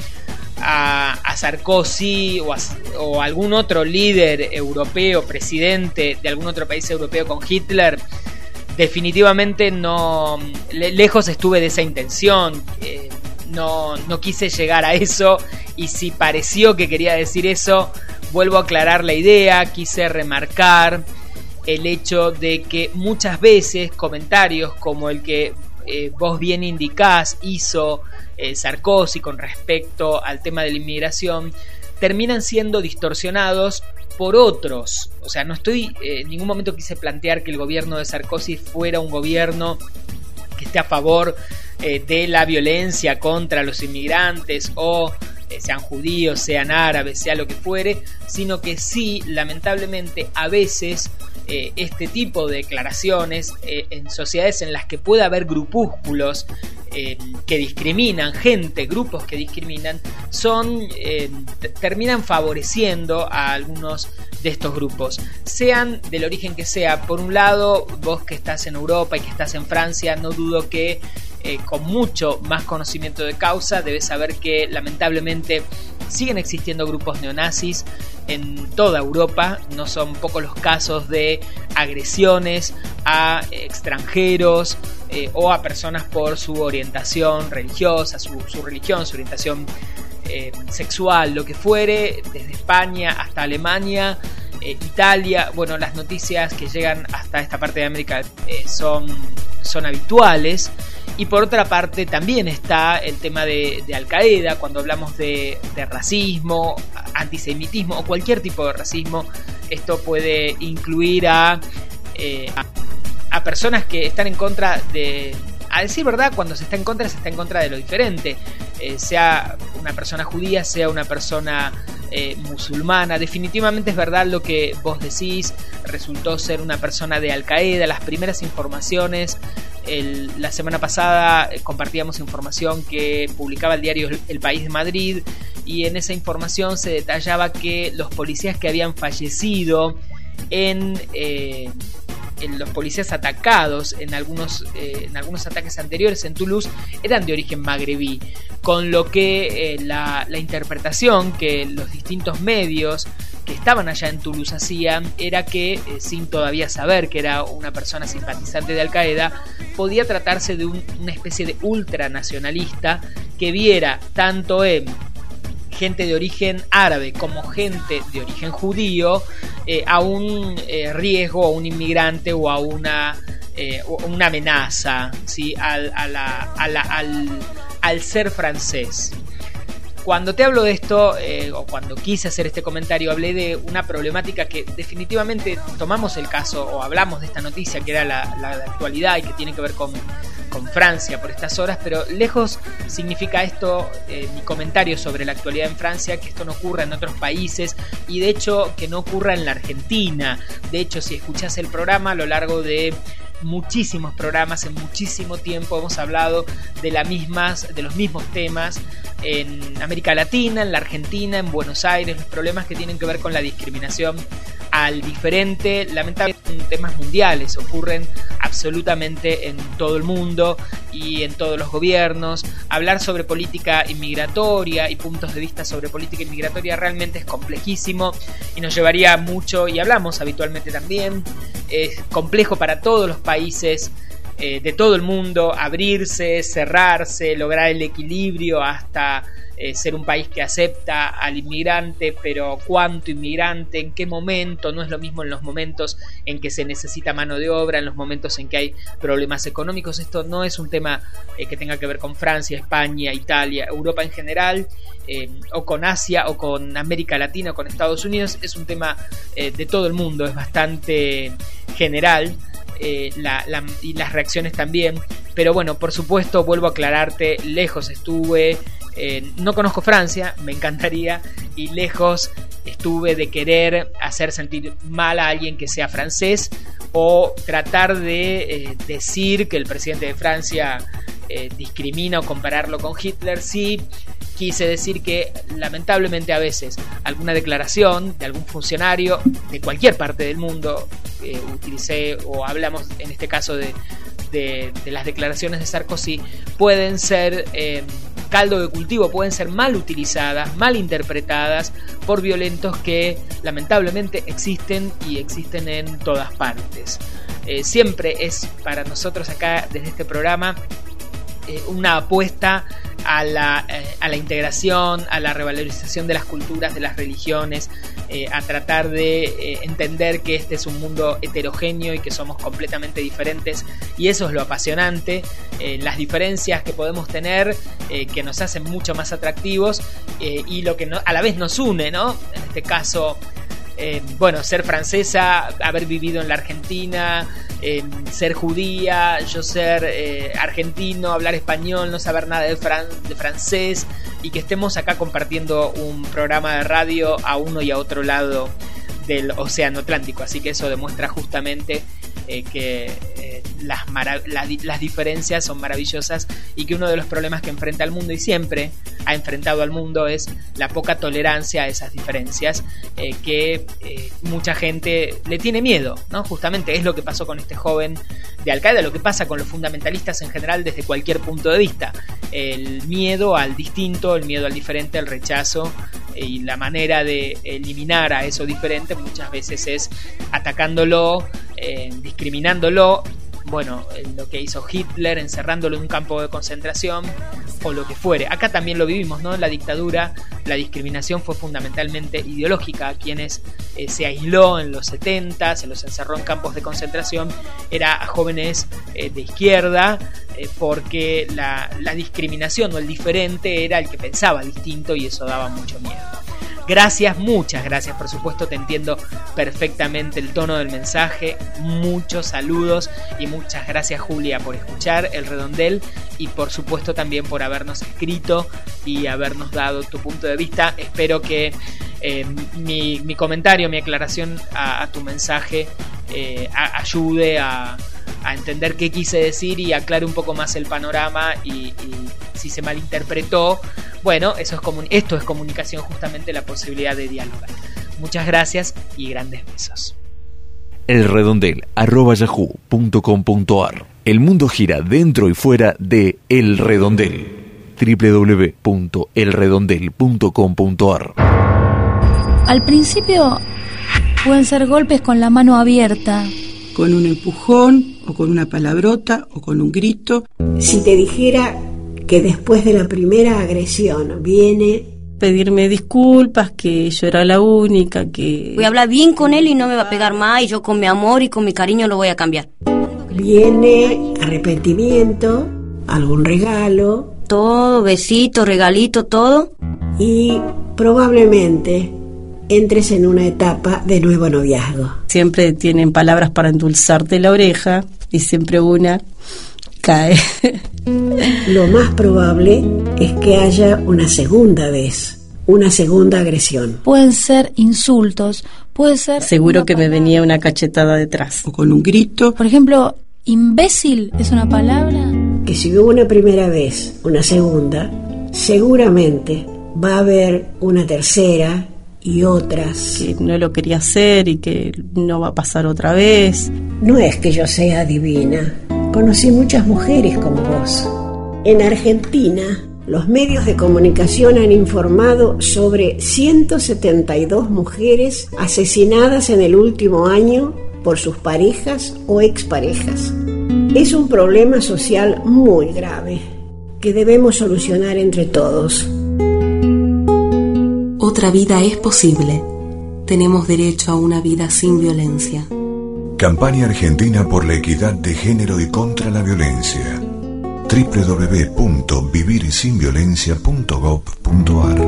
a, a Sarkozy o, a, o algún otro líder europeo, presidente de algún otro país europeo con Hitler, definitivamente no, le, lejos estuve de esa intención. Eh, No, no quise llegar a eso, y si pareció que quería decir eso, vuelvo a aclarar la idea. Quise remarcar el hecho de que muchas veces comentarios como el que eh, vos bien indicás hizo eh, Sarkozy con respecto al tema de la inmigración terminan siendo distorsionados por otros. O sea, no estoy eh, en ningún momento quise plantear que el gobierno de Sarkozy fuera un gobierno que esté a favor eh, de la violencia contra los inmigrantes, o eh, sean judíos, sean árabes, sea lo que fuere, sino que sí, lamentablemente, a veces eh, este tipo de declaraciones eh, en sociedades en las que puede haber grupúsculos eh, que discriminan, gente, grupos que discriminan, son eh, t- terminan favoreciendo a algunos de estos grupos, sean del origen que sea. Por un lado, vos que estás en Europa y que estás en Francia, no dudo que eh, con mucho más conocimiento de causa debes saber que lamentablemente siguen existiendo grupos neonazis en toda Europa. No son pocos los casos de agresiones a extranjeros eh, o a personas por su orientación religiosa, su, su religión, su orientación Eh, sexual, lo que fuere, desde España hasta Alemania, eh, Italia. Bueno, las noticias que llegan hasta esta parte de América eh, son, son habituales. Y por otra parte también está el tema de, de Al Qaeda. Cuando hablamos de, de racismo, antisemitismo o cualquier tipo de racismo, esto puede incluir a, eh, a, a personas que están en contra de... A decir verdad, cuando se está en contra, se está en contra de lo diferente, eh, sea una persona judía, sea una persona eh, musulmana. Definitivamente es verdad lo que vos decís, resultó ser una persona de Al Qaeda. Las primeras informaciones, el, la semana pasada eh, compartíamos información que publicaba el diario El País de Madrid, y en esa información se detallaba que los policías que habían fallecido en... Eh, en los policías atacados en algunos, eh, en algunos ataques anteriores en Toulouse eran de origen magrebí, con lo que eh, la, la interpretación que los distintos medios que estaban allá en Toulouse hacían era que, eh, sin todavía saber que era una persona simpatizante de Al Qaeda, podía tratarse de un, una especie de ultranacionalista que viera tanto en gente de origen árabe como gente de origen judío eh, a un eh, riesgo, a un inmigrante o a una, eh, una amenaza, ¿sí? al, a la, a la, al, al ser francés. Cuando te hablo de esto, eh, o cuando quise hacer este comentario, hablé de una problemática que definitivamente tomamos el caso, o hablamos de esta noticia que era la, la de actualidad y que tiene que ver con, con Francia por estas horas, pero lejos significa esto, eh, mi comentario sobre la actualidad en Francia, que esto no ocurra en otros países, y de hecho que no ocurra en la Argentina. De hecho, si escuchás el programa a lo largo de muchísimos programas, en muchísimo tiempo hemos hablado de las mismas, de los mismos temas en América Latina, en la Argentina, en Buenos Aires, los problemas que tienen que ver con la discriminación al diferente, lamentablemente son temas mundiales, ocurren absolutamente en todo el mundo y en todos los gobiernos. Hablar sobre política inmigratoria y puntos de vista sobre política inmigratoria realmente es complejísimo y nos llevaría mucho, y hablamos habitualmente también, es complejo para todos los países eh, de todo el mundo abrirse, cerrarse, lograr el equilibrio hasta Eh, ser un país que acepta al inmigrante, pero cuánto inmigrante, en qué momento. No es lo mismo en los momentos en que se necesita mano de obra, en los momentos en que hay problemas económicos. Esto no es un tema eh, que tenga que ver con Francia, España, Italia, Europa en general, eh, o con Asia, o con América Latina, o con Estados Unidos. Es un tema eh, de todo el mundo, es bastante general. Eh, la, la, y las reacciones también, pero bueno, por supuesto, vuelvo a aclararte, lejos estuve, eh, no conozco Francia, me encantaría, y lejos estuve de querer hacer sentir mal a alguien que sea francés, o tratar de eh, decir que el presidente de Francia eh, discrimina o compararlo con Hitler. Sí, quise decir que lamentablemente a veces alguna declaración de algún funcionario de cualquier parte del mundo, eh, utilicé o hablamos en este caso de, de, de las declaraciones de Sarkozy, pueden ser eh, caldo de cultivo, pueden ser mal utilizadas, mal interpretadas por violentos que lamentablemente existen y existen en todas partes. Eh, siempre es para nosotros acá desde este programa eh, una apuesta a la, eh, a la integración, a la revalorización de las culturas, de las religiones, eh, a tratar de eh, entender que este es un mundo heterogéneo y que somos completamente diferentes, y eso es lo apasionante, eh, las diferencias que podemos tener, eh, que nos hacen mucho más atractivos, eh, y lo que no, a la vez nos une, ¿no? En este caso, Eh, bueno, ser francesa, haber vivido en la Argentina, eh, ser judía, yo ser eh, argentino, hablar español, no saber nada de, fran- de francés, y que estemos acá compartiendo un programa de radio a uno y a otro lado del océano Atlántico. Así que eso demuestra justamente eh, que eh, las, marav- la, las diferencias son maravillosas, y que uno de los problemas que enfrenta el mundo, y siempre ha enfrentado al mundo, es la poca tolerancia a esas diferencias, eh, que eh, mucha gente le tiene miedo, ¿no? Justamente es lo que pasó con este joven de Al-Qaeda, lo que pasa con los fundamentalistas en general desde cualquier punto de vista: el miedo al distinto, el miedo al diferente, el rechazo, eh, y la manera de eliminar a eso diferente muchas veces es atacándolo, eh, discriminándolo. Bueno, lo que hizo Hitler, encerrándolo en un campo de concentración, o lo que fuere. Acá también lo vivimos, ¿no? En la dictadura, la discriminación fue fundamentalmente ideológica. A quienes eh, se aisló en los setenta, se los encerró en campos de concentración, era a jóvenes eh, de izquierda, eh, porque la, la discriminación o el diferente era el que pensaba distinto, y eso daba mucho miedo. Gracias, muchas gracias, por supuesto, te entiendo perfectamente el tono del mensaje. Muchos saludos y muchas gracias, Julia, por escuchar El Redondel, y por supuesto también por habernos escrito y habernos dado tu punto de vista. Espero que eh, mi, mi comentario, mi aclaración a, a tu mensaje eh, a, ayude a, a entender qué quise decir y aclare un poco más el panorama, y, y si se malinterpretó, bueno, eso es comun- esto es comunicación, justamente la posibilidad de dialogar. Muchas gracias y grandes besos.
elredondel arroba yahoo punto com punto ar. El mundo gira dentro y fuera de El Redondel. doble u doble u doble u punto el redondel punto com punto ar.
Al principio pueden ser golpes con la mano abierta,
con un empujón, o con una palabrota, o con un grito.
Si te dijera que después de la primera agresión viene
pedirme disculpas, que yo era la única, que
voy a hablar bien con él y no me va a pegar más, y yo con mi amor y con mi cariño lo voy a cambiar.
Viene arrepentimiento, algún regalo,
todo, besito, regalito, todo,
y probablemente entres en una etapa de nuevo noviazgo.
Siempre tienen palabras para endulzarte la oreja, y siempre una cae.
Lo más probable es que haya una segunda vez, una segunda agresión.
Pueden ser insultos, puede ser...
Seguro que me venía una cachetada detrás.
O con un grito.
Por ejemplo, imbécil es una palabra.
Que si hubo una primera vez, una segunda, seguramente va a haber una tercera y otras
que no lo quería hacer y que no va a pasar otra vez.
No es que yo sea divina, conocí muchas mujeres como vos. En Argentina, los medios de comunicación han informado sobre ciento setenta y dos mujeres asesinadas en el último año por sus parejas o exparejas. Es un problema social muy grave que debemos solucionar entre todos.
Otra vida es posible. Tenemos derecho a una vida sin violencia.
Campaña Argentina por la Equidad de Género y contra la Violencia. doble u doble u doble u punto vivir sin violencia punto gob punto ar.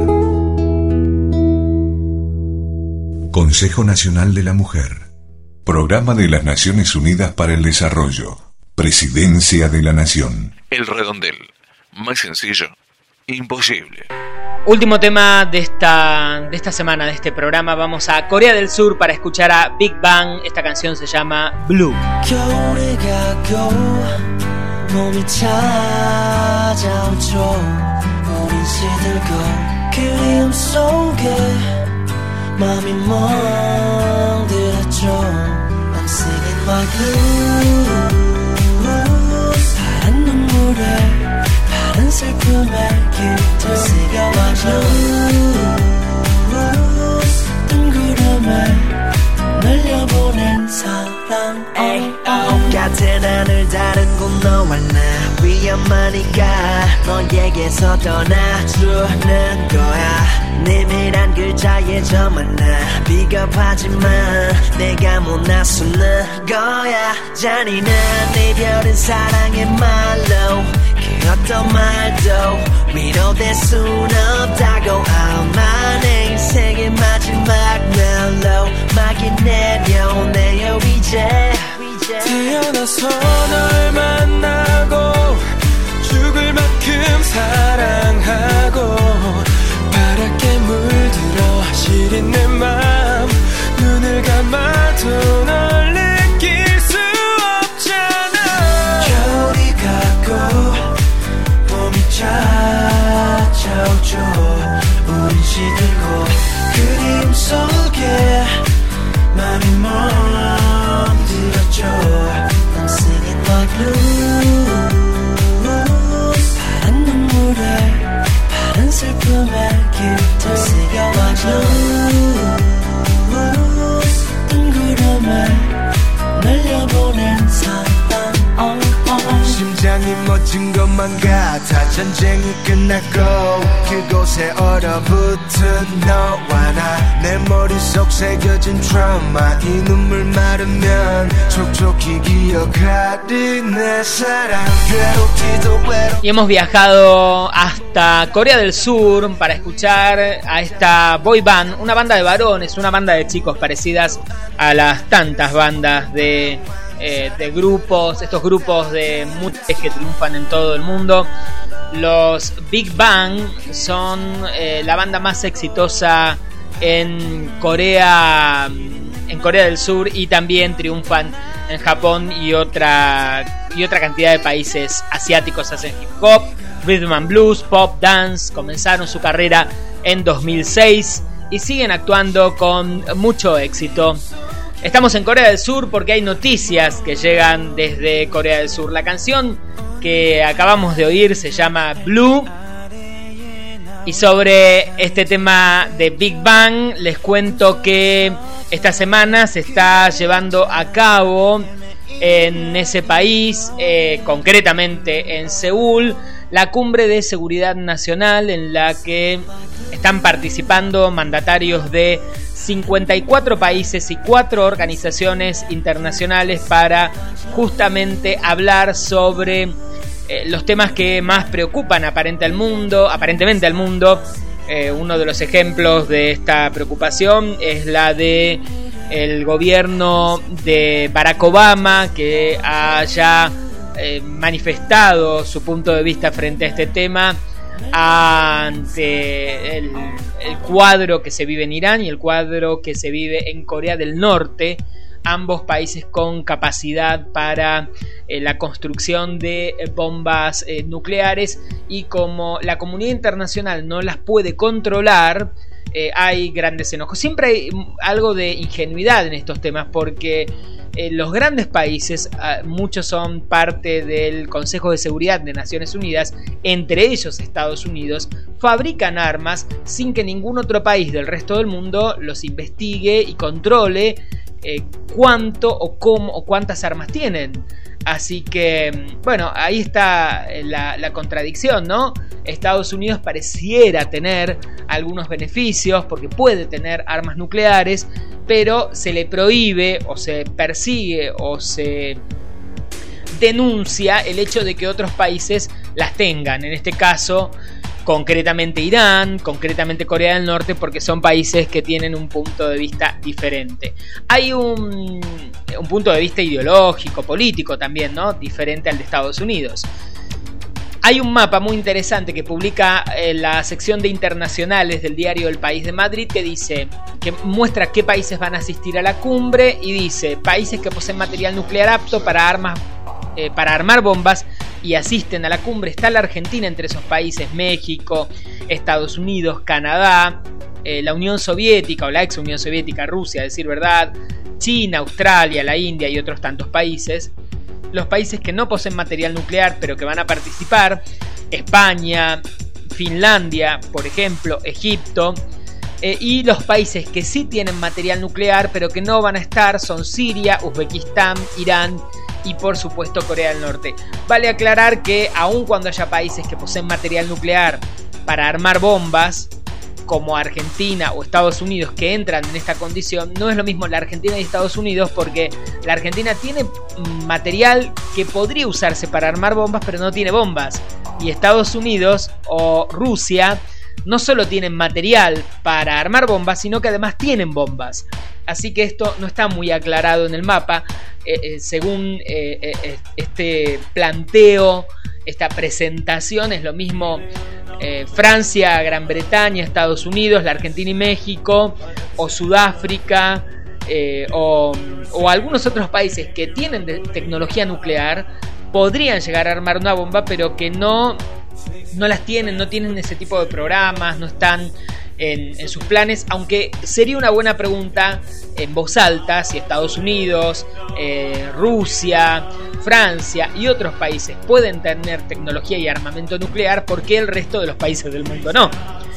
Consejo Nacional de la Mujer. Programa de las Naciones Unidas para el Desarrollo. Presidencia de la Nación.
El redondel. Más sencillo, imposible.
Último tema de esta, de esta semana, de este programa. Vamos a Corea del Sur para escuchar a Big Bang. Esta canción se llama Blue.
몸이 찾아오죠 우린 시들고 그리움 속에 맘이 멍들었죠 I'm singing my blues 파란 눈물에 파란 슬픔에 길들 새겨와 blues 뜬 구름에 날려보낸 사랑 oh, oh. 같은 하늘 다른 곳 너와 나 위험하니까 너에게서 떠나주는 거야 내밀한 글자에 저만 나 비겁하지만 내가 못 나서는 거야 잔인한 이별은 사랑의 말로 그 어떤 말도 위로될 순 없다고 아마 내 인생의 마지막 멜로 막이 내려오네요 이제 태어나서 널 만나고 죽을 만큼 사랑하고 파랗게 물들어 시린 내 맘 눈을 감아도 널 느낄 수 없잖아 겨울이 가고 봄이 찾아오죠 우린 시들고 그림 속에 맘이 멈들었죠 I'm singing my blues 파란 눈물에 파란 슬픔에 길들 새겨와 blues 뜬 구름에 날려보낸 사랑 oh, oh. 심장이 멎은 것만 같아 전쟁이 끝났고 그곳에 얼어붙은 너와 나 내 머릿속 새겨진 트라우마 이 눈물 마르면 촉촉히 기억하리 내 사랑 괴롭기도 외롭.
Y hemos viajado hasta Corea del Sur para escuchar a esta boy band, una banda de varones, una banda de chicos parecidas a las tantas bandas de Eh, de grupos, estos grupos de mujeres que triunfan en todo el mundo. Los Big Bang son eh, la banda más exitosa en Corea, en Corea del Sur, y también triunfan en Japón y otra y otra cantidad de países asiáticos. Hacen hip hop, rhythm and blues, pop, dance. Comenzaron su carrera en dos mil seis y siguen actuando con mucho éxito. Estamos en Corea del Sur porque hay noticias que llegan desde Corea del Sur. La canción que acabamos de oír se llama Blue. Y sobre este tema de Big Bang les cuento que esta semana se está llevando a cabo en ese país, eh, concretamente en Seúl, la cumbre de seguridad nacional en la que están participando mandatarios de cincuenta y cuatro países y cuatro organizaciones internacionales para justamente hablar sobre eh, los temas que más preocupan aparente al mundo, aparentemente al mundo. Eh, uno de los ejemplos de esta preocupación es la de el gobierno de Barack Obama, que haya eh, manifestado su punto de vista frente a este tema ante el, el cuadro que se vive en Irán y el cuadro que se vive en Corea del Norte, ambos países con capacidad para eh, la construcción de bombas eh, nucleares, y como la comunidad internacional no las puede controlar, eh, hay grandes enojos. Siempre hay algo de ingenuidad en estos temas porque eh, los grandes países, eh, muchos son parte del Consejo de Seguridad de Naciones Unidas, entre ellos Estados Unidos, fabrican armas sin que ningún otro país del resto del mundo los investigue y controle eh, cuánto o cómo o cuántas armas tienen. Así que, bueno, ahí está la, la contradicción, ¿no? Estados Unidos pareciera tener algunos beneficios porque puede tener armas nucleares, pero se le prohíbe o se persigue o se denuncia el hecho de que otros países las tengan. En este caso, concretamente Irán, concretamente Corea del Norte, porque son países que tienen un punto de vista diferente. Hay un, un punto de vista ideológico, político también, ¿no? Diferente al de Estados Unidos. Hay un mapa muy interesante que publica eh, la sección de internacionales del diario El País de Madrid que dice, que muestra qué países van a asistir a la cumbre y dice, países que poseen material nuclear apto para armas, eh, para armar bombas y asisten a la cumbre. Está la Argentina entre esos países, México, Estados Unidos, Canadá, eh, la Unión Soviética o la ex Unión Soviética, Rusia, a decir verdad, China, Australia, la India y otros tantos países. Los países que no poseen material nuclear pero que van a participar, España, Finlandia, por ejemplo, Egipto, eh, y los países que sí tienen material nuclear pero que no van a estar son Siria, Uzbekistán, Irán y por supuesto Corea del Norte. Vale aclarar que aun cuando haya países que poseen material nuclear para armar bombas, como Argentina o Estados Unidos, que entran en esta condición, no es lo mismo la Argentina y Estados Unidos, porque la Argentina tiene material que podría usarse para armar bombas, pero no tiene bombas. Y Estados Unidos o Rusia no solo tienen material para armar bombas, sino que además tienen bombas. Así que esto no está muy aclarado en el mapa. Eh, eh, según eh, eh, este planteo, esta presentación, es lo mismo eh, Francia, Gran Bretaña, Estados Unidos, la Argentina y México, o Sudáfrica, eh, o, o algunos otros países que tienen de tecnología nuclear, podrían llegar a armar una bomba, pero que no, no las tienen, no tienen ese tipo de programas, no están en, en sus planes, aunque sería una buena pregunta en voz alta si Estados Unidos, eh, Rusia, Francia y otros países pueden tener tecnología y armamento nuclear, ¿por qué el resto de los países del mundo no?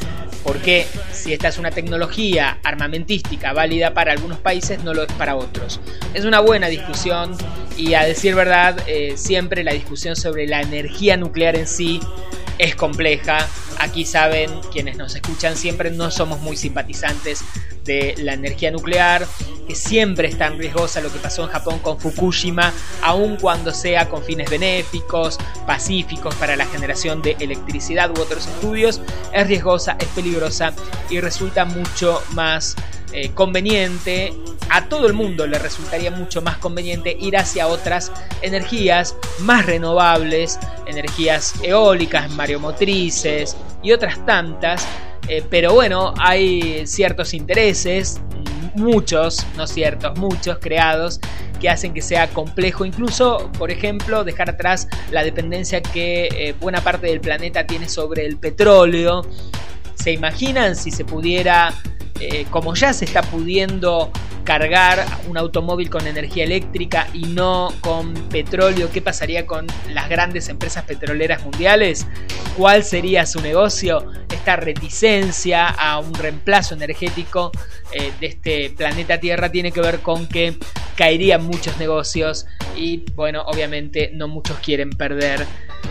Porque si esta es una tecnología armamentística válida para algunos países, no lo es para otros. Es una buena discusión y, a decir verdad, eh, siempre la discusión sobre la energía nuclear en sí es compleja. Aquí saben, quienes nos escuchan siempre, no somos muy simpatizantes de la energía nuclear, que siempre es tan riesgosa. Lo que pasó en Japón con Fukushima, aun cuando sea con fines benéficos, pacíficos para la generación de electricidad u otros estudios, es riesgosa, es peligrosa y resulta mucho más eh, conveniente. A todo el mundo le resultaría mucho más conveniente ir hacia otras energías más renovables, energías eólicas, mareomotrices y otras tantas. Eh, pero bueno, hay ciertos intereses, muchos, no ciertos, muchos creados, que hacen que sea complejo, incluso, por ejemplo, dejar atrás la dependencia que eh, buena parte del planeta tiene sobre el petróleo. ¿Se imaginan si se pudiera, eh, como ya se está pudiendo, cargar un automóvil con energía eléctrica y no con petróleo? ¿Qué pasaría con las grandes empresas petroleras mundiales? ¿Cuál sería su negocio? Esta reticencia a un reemplazo energético eh, de este planeta Tierra tiene que ver con que caerían muchos negocios y, bueno, obviamente no muchos quieren perder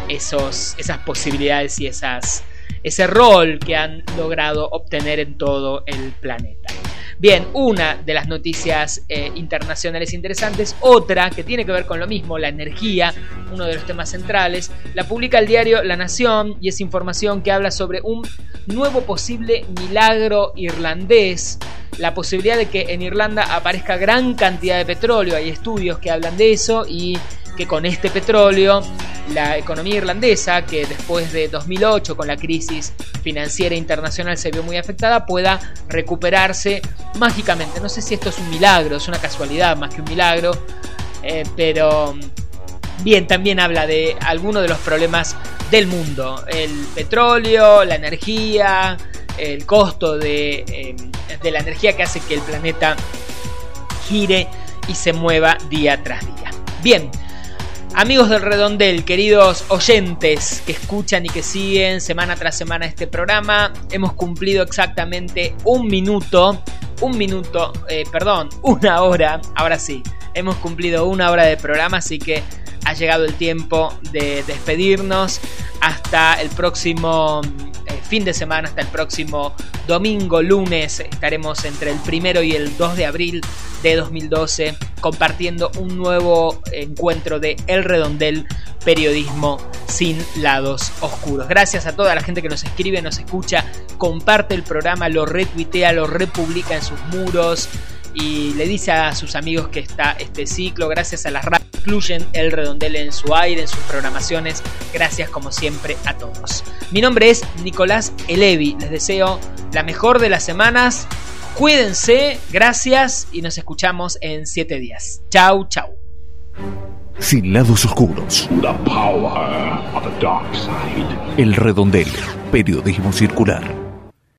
esos, esas posibilidades y esas, ese rol que han logrado obtener en todo el planeta. Bien, una de las noticias eh, internacionales interesantes, otra que tiene que ver con lo mismo, la energía, uno de los temas centrales, la publica el diario La Nación y es información que habla sobre un nuevo posible milagro irlandés, la posibilidad de que en Irlanda aparezca gran cantidad de petróleo. Hay estudios que hablan de eso y que con este petróleo la economía irlandesa, que después de dos mil ocho con la crisis financiera internacional se vio muy afectada, pueda recuperarse mágicamente. No sé si esto es un milagro, es una casualidad más que un milagro, eh, pero bien, también habla de algunos de los problemas del mundo: el petróleo, la energía, el costo de, eh, de la energía que hace que el planeta gire y se mueva día tras día. Bien, amigos del Redondel, queridos oyentes que escuchan y que siguen semana tras semana este programa, hemos cumplido exactamente un minuto, un minuto, eh, perdón, una hora, ahora sí, hemos cumplido una hora de programa, así que ha llegado el tiempo de despedirnos. Hasta el próximo eh, fin de semana, hasta el próximo domingo, lunes, estaremos entre el primero y el dos de abril de dos mil doce compartiendo un nuevo encuentro de El Redondel, periodismo sin lados oscuros. Gracias a toda la gente que nos escribe, nos escucha, comparte el programa, lo retuitea, lo republica en sus muros y le dice a sus amigos que está este ciclo. Gracias a las radios que incluyen El Redondel en su aire, en sus programaciones. Gracias como siempre a todos. Mi nombre es Nicolás Elevi. Les deseo la mejor de las semanas. Cuídense, gracias y nos escuchamos en siete días. Chau, chau.
Sin lados oscuros.
The power of the dark side.
El Redondel, periodismo circular.